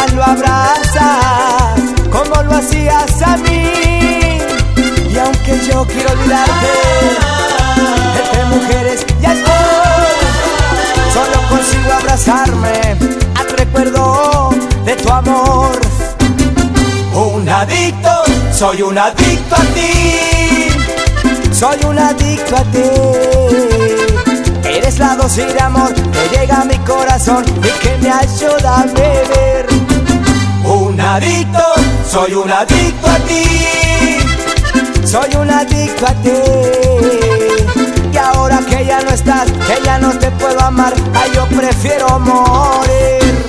más lo abrazas, como lo hacías a mí. Y aunque yo quiero olvidarte, entre mujeres ya estoy. Solo consigo abrazarme al recuerdo de tu amor. Un adicto, soy un adicto a ti. Soy un adicto a ti. Eres la dosis de amor que llega a mi corazón y que me ayuda a beber. Un adicto, soy un adicto a ti. Soy un adicto a ti. Y ahora que ya no estás, que ya no te puedo amar, ay, yo prefiero morir.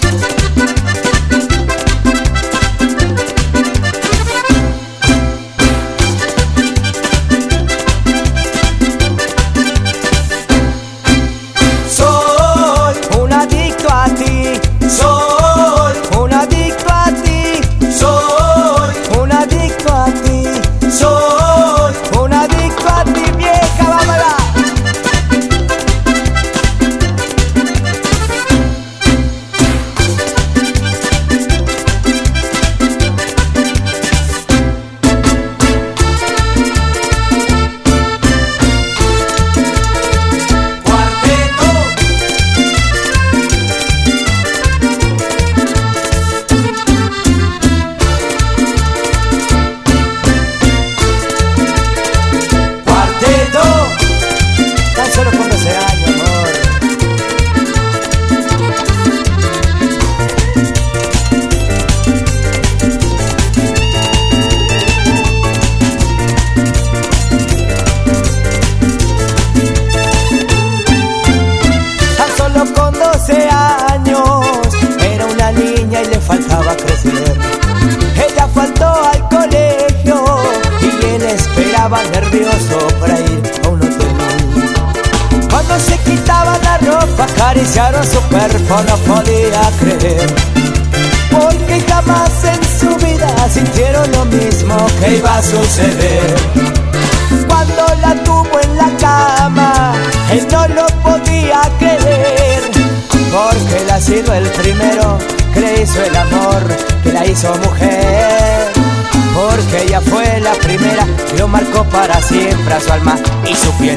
Faltaba crecer, ella faltó al colegio y él esperaba nervioso para ir a un hotel. Cuando se quitaba la ropa, acariciaron su cuerpo, no podía creer, porque jamás en su vida sintieron lo mismo que iba a suceder. Cuando la tuvo en la cama, él no lo podía creer, porque él ha sido el primero que le hizo el amor, que la hizo mujer, porque ella fue la primera que lo marcó para siempre a su alma y su piel.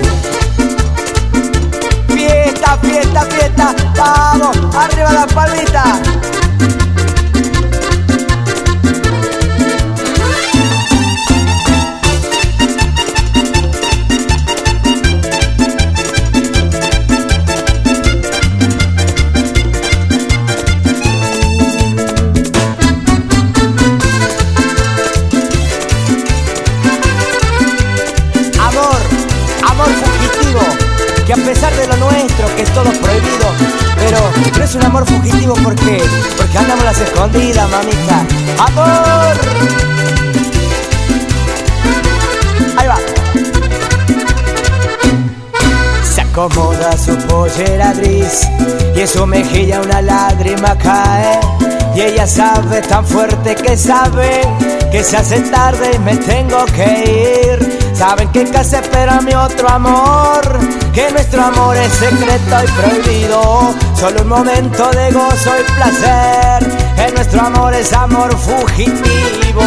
Fiesta, fiesta, fiesta, vamos, arriba la palmita. Que a pesar de lo nuestro, que es todo prohibido, pero no es un amor fugitivo porque andamos a las escondidas, mamita. ¡Amor! Ahí va. Se acomoda su pollera gris y en su mejilla una lágrima cae. Y ella sabe tan fuerte que sabe que se hace tarde y me tengo que ir. Saben que en casa espera mi otro amor, que nuestro amor es secreto y prohibido, solo un momento de gozo y placer, que nuestro amor es amor fugitivo.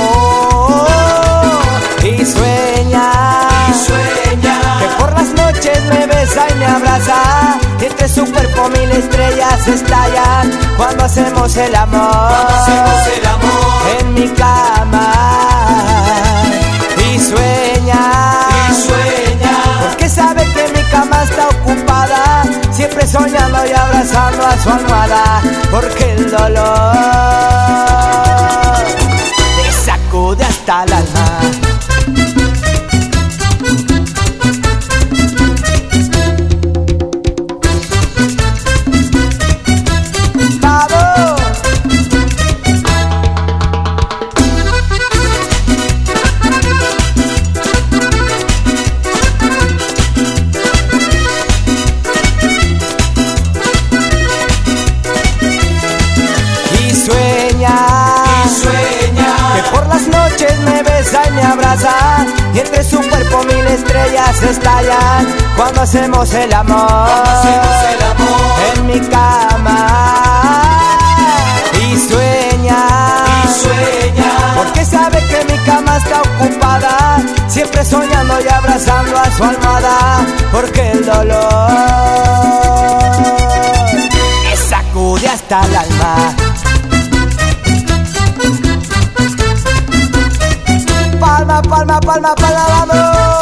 Y sueña, que por las noches me besa y me abraza, y entre su cuerpo mil estrellas estallan cuando hacemos el amor, en mi cama. Y sueña, porque sabe que mi cama está ocupada, siempre soñando y abrazando a su almohada, porque el dolor le sacude hasta el alma. Y me abraza, y entre su cuerpo mil estrellas estallan cuando hacemos el amor, en mi cama. Y sueña, porque sabe que mi cama está ocupada, siempre soñando y abrazando a su almohada, porque el dolor me sacude hasta el alma. Palma, palma, palma, palma, vamos.